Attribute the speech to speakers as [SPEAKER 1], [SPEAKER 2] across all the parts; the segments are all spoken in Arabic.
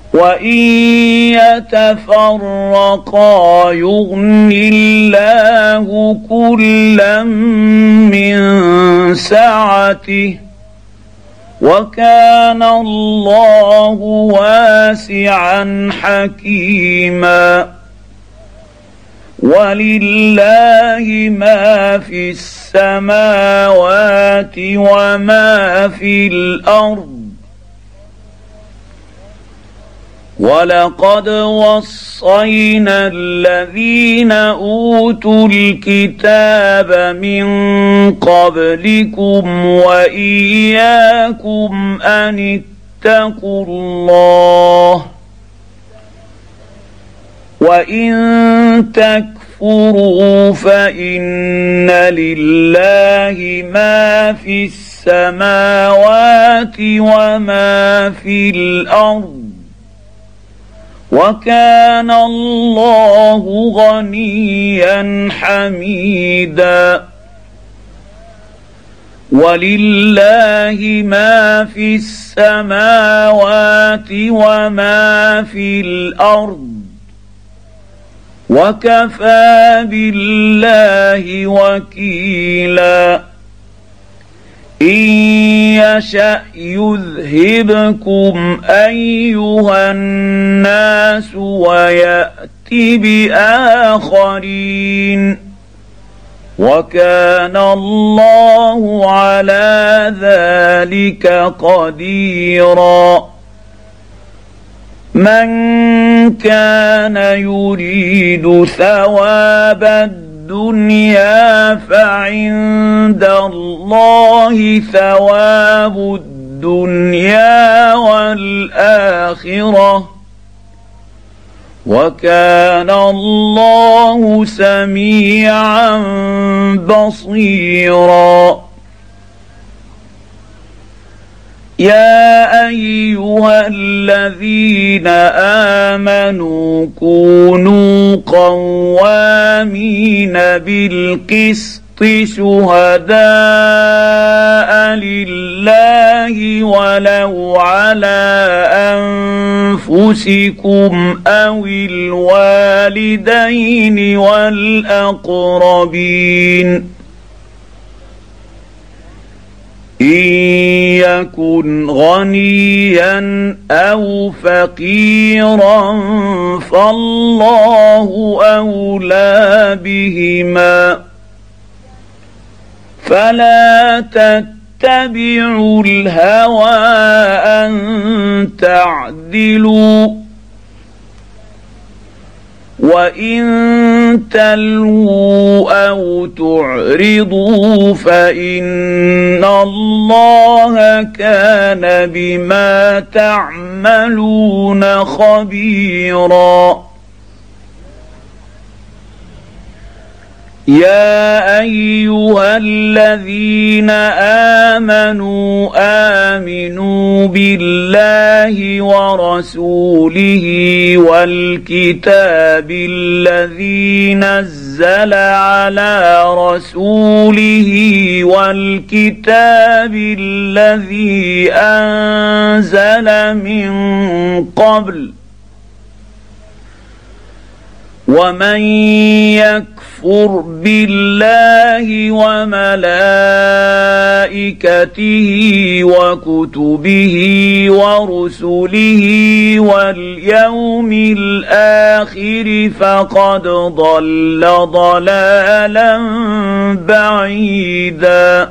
[SPEAKER 1] وإن يتفرقا يغن الله كلا من سعته وكان الله واسعا حكيما ولله ما في السماوات وما في الأرض ولقد وصينا الذين أوتوا الكتاب من قبلكم وإياكم أن اتقوا الله وإن تكفروا فإن لله ما في السماوات وما في الأرض وكان الله غنيا حميدا ولله ما في السماوات وما في الأرض وكفى بالله وكيلا إن يشأ يذهبكم أيها الناس ويأت بآخرين وكان الله على ذلك قديرا من كان يريد ثواب الدنيا فعند الله ثواب الدنيا والآخرة وكان الله سميعا بصيرا يا أيها الذين آمنوا كونوا قوامين بالقسط شهداء لله ولو على أنفسكم أو الوالدين والأقربين إن يكن غنيا أو فقيرا فالله أولى بهما فلا تتبعوا الهوى أن تعدلوا وإن تلووا أو تعرضوا فإن الله كان بما تعملون خبيرا يا أيها الذين آمنوا آمنوا بالله ورسوله والكتاب الذي نزل على رسوله والكتاب الذي أنزل من قبل ومن يكفر بالله وملائكته وكتبه ورسله واليوم الآخر فقد ضل ضلالا بعيدا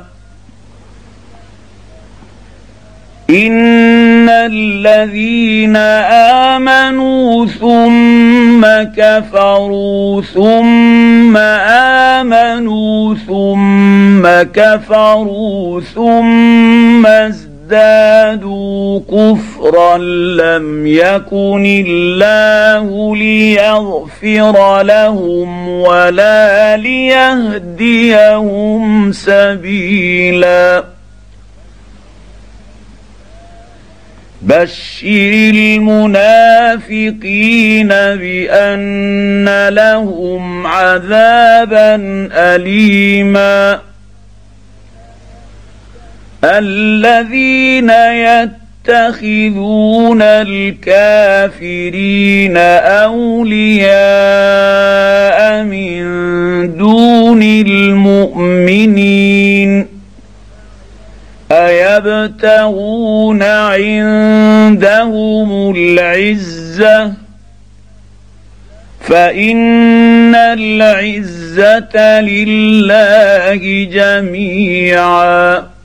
[SPEAKER 1] إن الذين آمنوا ثم كفروا ثم آمنوا ثم كفروا ثم ازدادوا كفرا لم يكن الله ليغفر لهم ولا ليهديهم سبيلا بشر المنافقين بأن لهم عذابا أليما الذين يتخذون الكافرين اولياء من دون المؤمنين ايبتغون عندهم العزه فان العزه لله جميعا